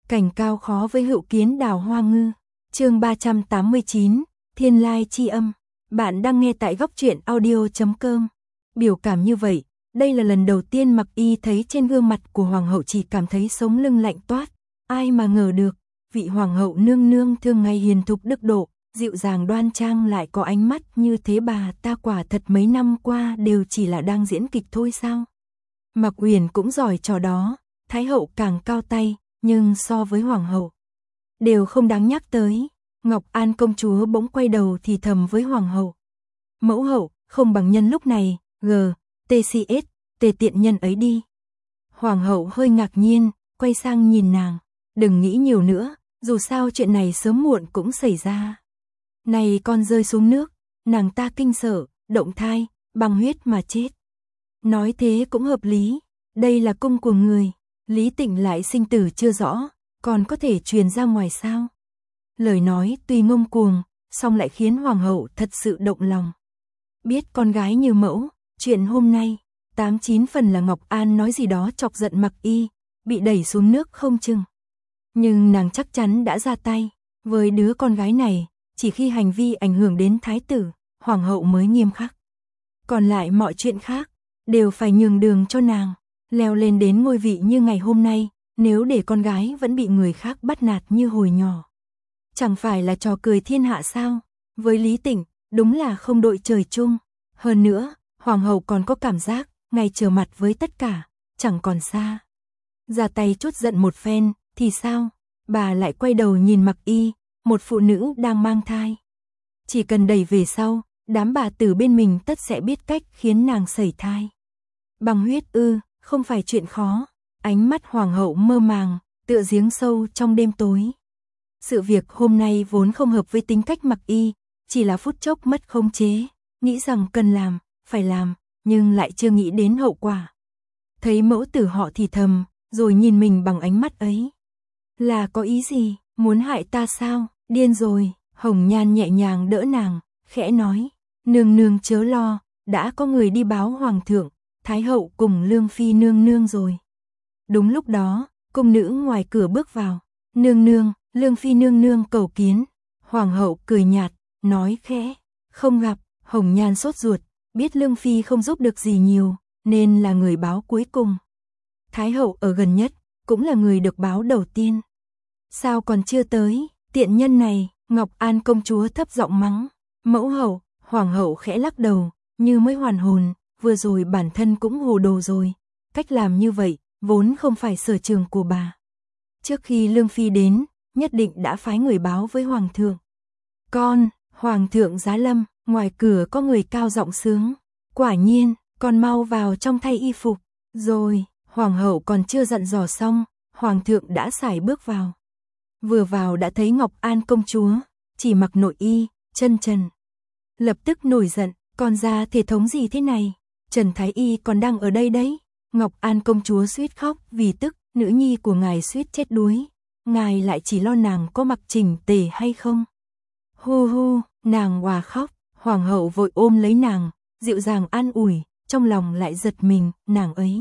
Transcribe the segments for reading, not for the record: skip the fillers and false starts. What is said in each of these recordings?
Cảnh cao khó với hữu kiến đào hoa ngư. Chương 389, Thiên lai chi âm. Bạn đang nghe tại góc truyện audio.com. Biểu cảm như vậy, đây là lần đầu tiên Mặc Y thấy trên gương mặt của hoàng hậu, chỉ cảm thấy sống lưng lạnh toát. Ai mà ngờ được, vị hoàng hậu nương nương thường ngày hiền thục đức độ, dịu dàng đoan trang lại có ánh mắt như thế. Bà ta quả thật mấy năm qua đều chỉ là đang diễn kịch thôi sao? Mặc Uyển cũng giỏi trò đó, thái hậu càng cao tay, nhưng so với hoàng hậu đều không đáng nhắc tới. Ngọc An công chúa bỗng quay đầu thì thầm với hoàng hậu: "Mẫu hậu, không bằng nhân lúc này, TCS, tề tiện nhân ấy đi." Hoàng hậu hơi ngạc nhiên, quay sang nhìn nàng: "Đừng nghĩ nhiều nữa, dù sao chuyện này sớm muộn cũng xảy ra. Này con rơi xuống nước, nàng ta kinh sợ, động thai, băng huyết mà chết." Nói thế cũng hợp lý, đây là cung của người, Lý Tịnh lại sinh tử chưa rõ, còn có thể truyền ra ngoài sao? Lời nói tuy ngông cuồng, song lại khiến hoàng hậu thật sự động lòng. Biết con gái như mẫu, chuyện hôm nay 8-9 phần là Ngọc An nói gì đó chọc giận Mặc Y, bị đẩy xuống nước không chừng. Nhưng nàng chắc chắn đã ra tay với đứa con gái này, chỉ khi hành vi ảnh hưởng đến thái tử, hoàng hậu mới nghiêm khắc. Còn lại mọi chuyện khác đều phải nhường đường cho nàng. Leo lên đến ngôi vị như ngày hôm nay, nếu để con gái vẫn bị người khác bắt nạt như hồi nhỏ, chẳng phải là trò cười thiên hạ sao? Với Lý Tịnh, đúng là không đội trời chung. Hơn nữa, hoàng hậu còn có cảm giác, ngày trở mặt với tất cả, chẳng còn xa. Ra tay chút giận một phen, thì sao? Bà lại quay đầu nhìn Mặc Y, một phụ nữ đang mang thai. Chỉ cần đẩy về sau, đám bà tử bên mình tất sẽ biết cách khiến nàng sẩy thai. Băng huyết ư? Không phải chuyện khó. Ánh mắt hoàng hậu mơ màng, tựa giếng sâu trong đêm tối. Sự việc hôm nay vốn không hợp với tính cách Mặc Y, chỉ là phút chốc mất khống chế, nghĩ rằng cần làm, phải làm, nhưng lại chưa nghĩ đến hậu quả. Thấy mẫu tử họ thì thầm, rồi nhìn mình bằng ánh mắt ấy. Là có ý gì, muốn hại ta sao? Điên rồi. Hồng Nhan nhẹ nhàng đỡ nàng, khẽ nói: "Nương nương chớ lo, đã có người đi báo hoàng thượng, thái hậu cùng Lương Phi nương nương rồi." Đúng lúc đó, cung nữ ngoài cửa bước vào: "Nương nương, Lương Phi nương nương cầu kiến." Hoàng hậu cười nhạt, nói khẽ: "Không gặp." Hồng Nhan sốt ruột, biết Lương Phi không giúp được gì nhiều, nên là người báo cuối cùng. Thái hậu ở gần nhất, cũng là người được báo đầu tiên. Sao còn chưa tới, tiện nhân này? Ngọc An công chúa thấp giọng mắng. "Mẫu hậu." Hoàng hậu khẽ lắc đầu, như mới hoàn hồn, vừa rồi bản thân cũng hồ đồ rồi. Cách làm như vậy, vốn không phải sở trường của bà. Trước khi Lương Phi đến, nhất định đã phái người báo với hoàng thượng. "Con, hoàng thượng giá lâm." Ngoài cửa có người cao giọng sướng: "Quả nhiên, con mau vào trong thay y phục." Rồi, hoàng hậu còn chưa dặn dò xong, hoàng thượng đã sải bước vào. Vừa vào đã thấy Ngọc An công chúa, chỉ mặc nội y, chân trần. Lập tức nổi giận: "Con ra thể thống gì thế này? Trần Thái Y còn đang ở đây đấy." Ngọc An công chúa suýt khóc vì tức, nữ nhi của ngài suýt chết đuối, ngài lại chỉ lo nàng có mặc chỉnh tề hay không. Hu hu, nàng òa khóc, hoàng hậu vội ôm lấy nàng, dịu dàng an ủi, trong lòng lại giật mình, nàng ấy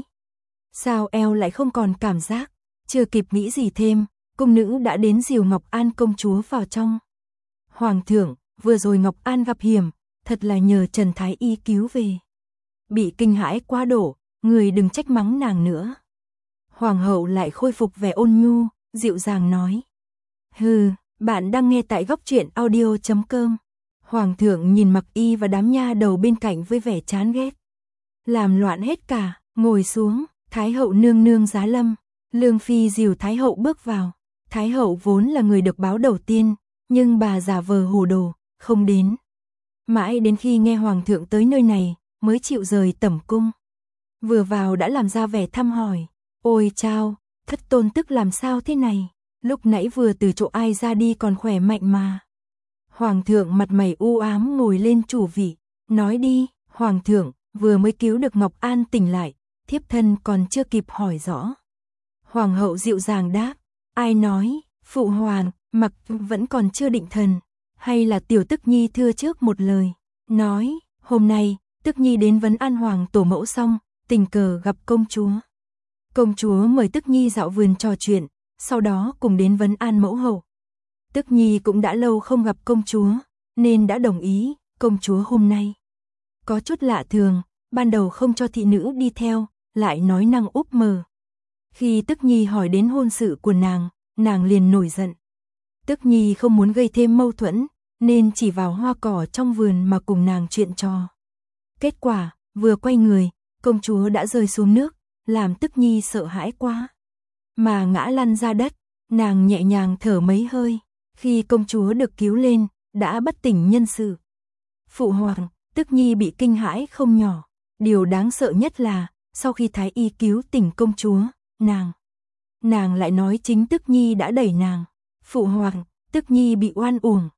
sao eo lại không còn cảm giác. Chưa kịp nghĩ gì thêm, cung nữ đã đến dìu Ngọc An công chúa vào trong. "Hoàng thượng, vừa rồi Ngọc An gặp hiểm, thật là nhờ Trần Thái Y cứu về." Bị kinh hãi quá độ, người đừng trách mắng nàng nữa. Hoàng hậu lại khôi phục vẻ ôn nhu, dịu dàng nói: "Hừ, bạn đang nghe tại góc truyện audio.com. Hoàng thượng nhìn Mặc Y và đám nha đầu bên cạnh với vẻ chán ghét. "Làm loạn hết cả, ngồi xuống." Thái hậu nương nương giá lâm. Lương Phi dìu thái hậu bước vào. Thái hậu vốn là người được báo đầu tiên, nhưng bà giả vờ hồ đồ, không đến. Mãi đến khi nghe hoàng thượng tới nơi này, mới chịu rời tẩm cung. Vừa vào đã làm ra vẻ thăm hỏi: "Ôi chao, thất tôn tức làm sao thế này? Lúc nãy vừa từ chỗ ai ra đi còn khỏe mạnh mà." Hoàng thượng mặt mày u ám ngồi lên chủ vị, nói đi. "Hoàng thượng, vừa mới cứu được Ngọc An tỉnh lại, thiếp thân còn chưa kịp hỏi rõ." Hoàng hậu dịu dàng đáp: "Ai nói, phụ hoàng, Mặc vẫn còn chưa định thần, hay là tiểu tức nhi thưa trước một lời, nói hôm nay tức nhi đến vấn an hoàng tổ mẫu xong, tình cờ gặp công chúa. Công chúa mời tức nhi dạo vườn trò chuyện, sau đó cùng đến vấn an mẫu hậu. Tức Nhi cũng đã lâu không gặp công chúa, nên đã đồng ý, công chúa hôm nay có chút lạ thường, ban đầu không cho thị nữ đi theo, lại nói năng úp mờ. Khi Tức Nhi hỏi đến hôn sự của nàng liền nổi giận. Tức Nhi không muốn gây thêm mâu thuẫn, nên chỉ vào hoa cỏ trong vườn mà cùng nàng chuyện trò. Kết quả, vừa quay người, công chúa đã rơi xuống nước, làm Tức Nhi sợ hãi quá. Mà ngã lăn ra đất, nàng nhẹ nhàng thở mấy hơi, khi công chúa được cứu lên, đã bất tỉnh nhân sự. Phụ hoàng, Tức Nhi bị kinh hãi không nhỏ, điều đáng sợ nhất là, sau khi thái y cứu tỉnh công chúa, nàng lại nói chính Tức Nhi đã đẩy nàng. Phụ hoàng, Tức Nhi bị oan uổng.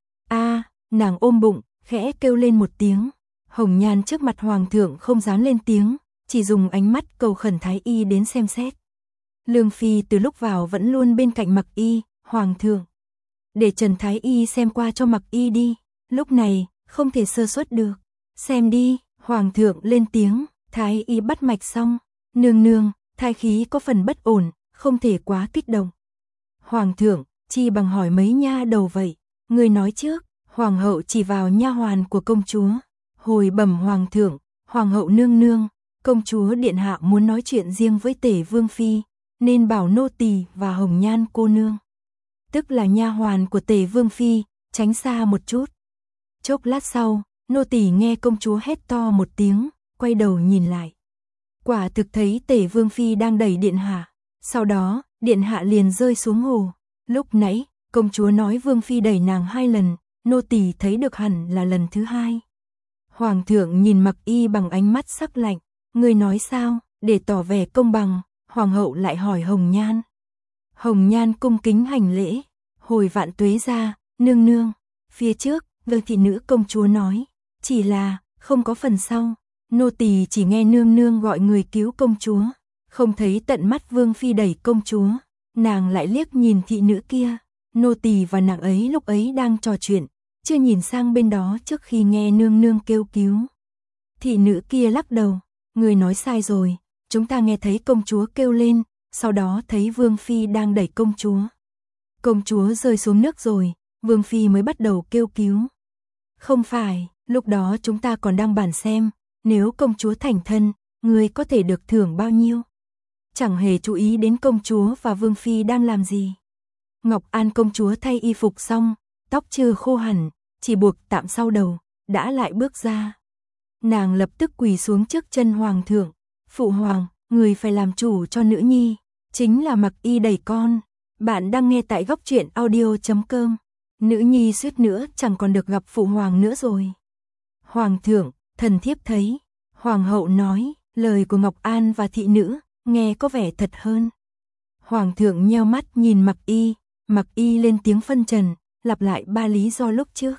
Nàng ôm bụng, khẽ kêu lên một tiếng. Hồng Nhan trước mặt hoàng thượng không dám lên tiếng, chỉ dùng ánh mắt cầu khẩn thái y đến xem xét. Lương Phi từ lúc vào vẫn luôn bên cạnh Mặc Y, hoàng thượng, để Trần thái y xem qua cho Mặc Y đi, lúc này không thể sơ suất được. Xem đi, hoàng thượng lên tiếng, thái y bắt mạch xong, nương nương, thai khí có phần bất ổn, không thể quá kích động. Hoàng thượng, chi bằng hỏi mấy nha đầu vậy, người nói trước. Hoàng hậu chỉ vào nha hoàn của công chúa, hồi bẩm hoàng thượng, hoàng hậu nương nương, công chúa điện hạ muốn nói chuyện riêng với Tể Vương Phi, nên bảo nô tỳ và Hồng Nhan cô nương, tức là nha hoàn của Tể Vương Phi, tránh xa một chút. Chốc lát sau, nô tỳ nghe công chúa hét to một tiếng, quay đầu nhìn lại. Quả thực thấy Tể Vương Phi đang đẩy điện hạ, sau đó, điện hạ liền rơi xuống hồ. Lúc nãy, công chúa nói Vương Phi đẩy nàng 2 lần, nô tỳ thấy được hẳn là lần thứ 2. Hoàng thượng nhìn Mặc Y bằng ánh mắt sắc lạnh, người nói sao, để tỏ vẻ công bằng, hoàng hậu lại hỏi Hồng Nhan. Hồng Nhan cung kính hành lễ, hồi vạn tuế ra, nương nương, phía trước, vâng thị nữ công chúa nói, chỉ là, không có phần sau, nô tỳ chỉ nghe nương nương gọi người cứu công chúa, không thấy tận mắt Vương Phi đẩy công chúa, nàng lại liếc nhìn thị nữ kia, nô tỳ và nàng ấy lúc ấy đang trò chuyện, chưa nhìn sang bên đó trước khi nghe nương nương kêu cứu. Thị nữ kia lắc đầu, người nói sai rồi, chúng ta nghe thấy công chúa kêu lên, sau đó thấy Vương Phi đang đẩy công chúa. Công chúa rơi xuống nước rồi, Vương Phi mới bắt đầu kêu cứu. Không phải, lúc đó chúng ta còn đang bàn xem, nếu công chúa thành thân, người có thể được thưởng bao nhiêu. Chẳng hề chú ý đến công chúa và Vương Phi đang làm gì. Ngọc An công chúa thay y phục xong, tóc chưa khô hẳn, chỉ buộc tạm sau đầu, đã lại bước ra. Nàng lập tức quỳ xuống trước chân hoàng thượng, phụ hoàng, người phải làm chủ cho nữ nhi, chính là Mặc Y đẩy con. Bạn đang nghe tại góc truyện audio.com. Nữ nhi suýt nữa chẳng còn được gặp phụ hoàng nữa rồi. Hoàng thượng, thần thiếp thấy, hoàng hậu nói, lời của Ngọc An và thị nữ, nghe có vẻ thật hơn. Hoàng thượng nheo mắt nhìn Mặc Y lên tiếng phân trần, lặp lại 3 lý do lúc trước.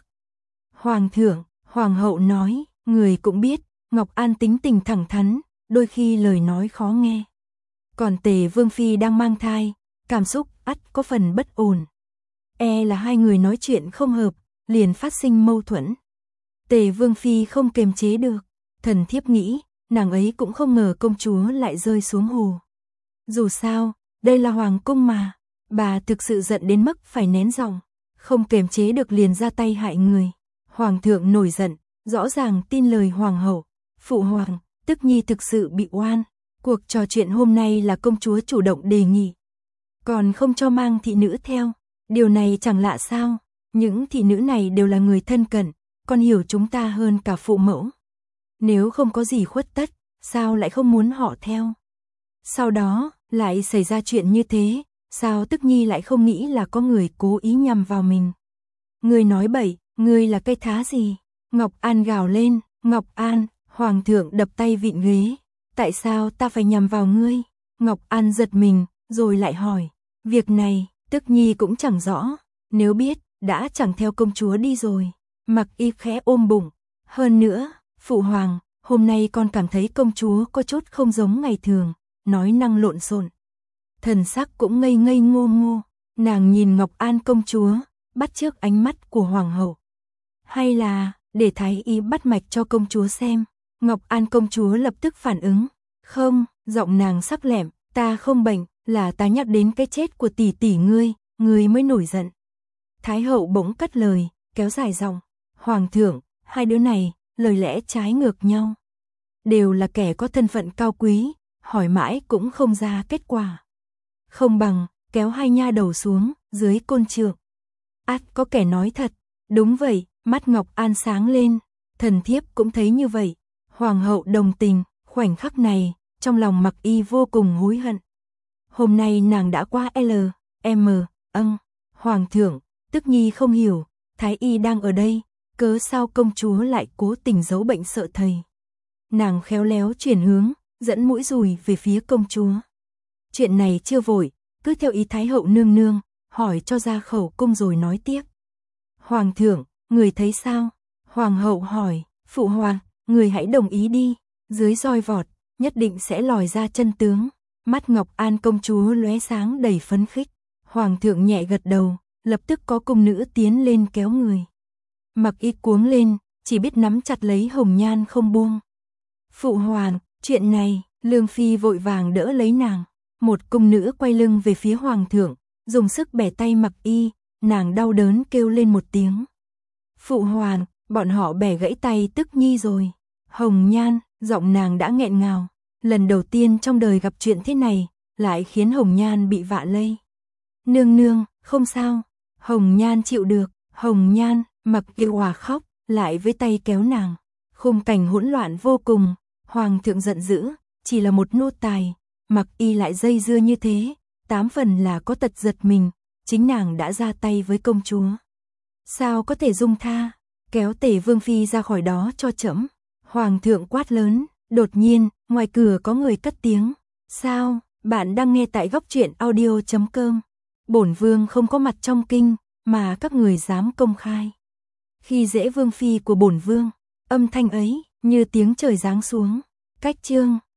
Hoàng thượng, hoàng hậu nói, người cũng biết, Ngọc An tính tình thẳng thắn, đôi khi lời nói khó nghe. Còn Tề Vương Phi đang mang thai, cảm xúc ắt có phần bất ổn. E là 2 người nói chuyện không hợp, liền phát sinh mâu thuẫn. Tề Vương Phi không kiềm chế được, thần thiếp nghĩ, nàng ấy cũng không ngờ công chúa lại rơi xuống hồ. Dù sao, đây là hoàng cung mà, bà thực sự giận đến mức phải nén giọng, không kiềm chế được liền ra tay hại người. Hoàng thượng nổi giận, rõ ràng tin lời hoàng hậu. Phụ hoàng, Tức Nhi thực sự bị oan. Cuộc trò chuyện hôm nay là công chúa chủ động đề nghị, còn không cho mang thị nữ theo. Điều này chẳng lạ sao, những thị nữ này đều là người thân cận, còn hiểu chúng ta hơn cả phụ mẫu. Nếu không có gì khuất tất, sao lại không muốn họ theo? Sau đó, lại xảy ra chuyện như thế, sao Tức Nhi lại không nghĩ là có người cố ý nhằm vào mình? Ngươi nói bậy, ngươi là cái thá gì? Ngọc An gào lên, Ngọc An, hoàng thượng đập tay vịn ghế. Tại sao ta phải nhằm vào ngươi? Ngọc An giật mình, rồi lại hỏi. Việc này, Tức Nhi cũng chẳng rõ, nếu biết, đã chẳng theo công chúa đi rồi. Mặc Y khẽ ôm bụng. Hơn nữa, phụ hoàng, hôm nay con cảm thấy công chúa có chút không giống ngày thường, nói năng lộn xộn. Thần sắc cũng ngây ngây ngô ngô, nàng nhìn Ngọc An công chúa, bắt chước ánh mắt của hoàng hậu. Hay là, để thái y bắt mạch cho công chúa xem. Ngọc An công chúa lập tức phản ứng. Không, giọng nàng sắc lẹm, ta không bệnh, là ta nhắc đến cái chết của tỷ tỷ ngươi mới nổi giận. Thái hậu bỗng cất lời, kéo dài giọng, Hoàng thượng, hai đứa này, lời lẽ trái ngược nhau. Đều là kẻ có thân phận cao quý, hỏi mãi cũng không ra kết quả. Không bằng, kéo hai nha đầu xuống, dưới côn trượng. Át có kẻ nói thật, đúng vậy, mắt Ngọc An sáng lên, thần thiếp cũng thấy như vậy. Hoàng hậu đồng tình, khoảnh khắc này, trong lòng Mặc Y vô cùng hối hận. Hôm nay nàng đã qua Hoàng thượng, Tức Nhi không hiểu, Thái Y đang ở đây, cớ sao công chúa lại cố tình giấu bệnh sợ thầy. Nàng khéo léo chuyển hướng, dẫn mũi dùi về phía công chúa. Chuyện này chưa vội, cứ theo ý Thái hậu nương nương, hỏi cho ra khẩu cung rồi nói tiếp. Hoàng thượng, người thấy sao? Hoàng hậu hỏi, phụ hoàng, người hãy đồng ý đi, dưới roi vọt, nhất định sẽ lòi ra chân tướng. Mắt Ngọc An công chúa lóe sáng đầy phấn khích. Hoàng thượng nhẹ gật đầu, lập tức có cung nữ tiến lên kéo người. Mặc Y cuống lên, chỉ biết nắm chặt lấy hồng nhan không buông. Phụ hoàng, chuyện này, Lương Phi vội vàng đỡ lấy nàng. Một cung nữ quay lưng về phía hoàng thượng, dùng sức bẻ tay Mặc Y, nàng đau đớn kêu lên một tiếng. Phụ hoàng, bọn họ bẻ gãy tay Tức Nhi rồi. Hồng nhan, giọng nàng đã nghẹn ngào. Lần đầu tiên trong đời gặp chuyện thế này, lại khiến Hồng nhan bị vạ lây. Nương nương, không sao. Hồng nhan chịu được. Hồng nhan, Mặc Y hòa khóc, lại với tay kéo nàng. Khung cảnh hỗn loạn vô cùng. Hoàng thượng giận dữ, chỉ là một nô tài, Mặc Y lại dây dưa như thế, 8 phần là có tật giật mình, chính nàng đã ra tay với công chúa. Sao có thể dung tha, kéo Tề Vương Phi ra khỏi đó cho trẫm. Hoàng thượng quát lớn, đột nhiên, ngoài cửa có người cất tiếng. Sao, bạn đang nghe tại góc truyện audio.com. Bổn vương không có mặt trong kinh, mà các người dám công khai khi dễ Vương Phi của bổn vương. Âm thanh ấy, như tiếng trời giáng xuống. Cách chương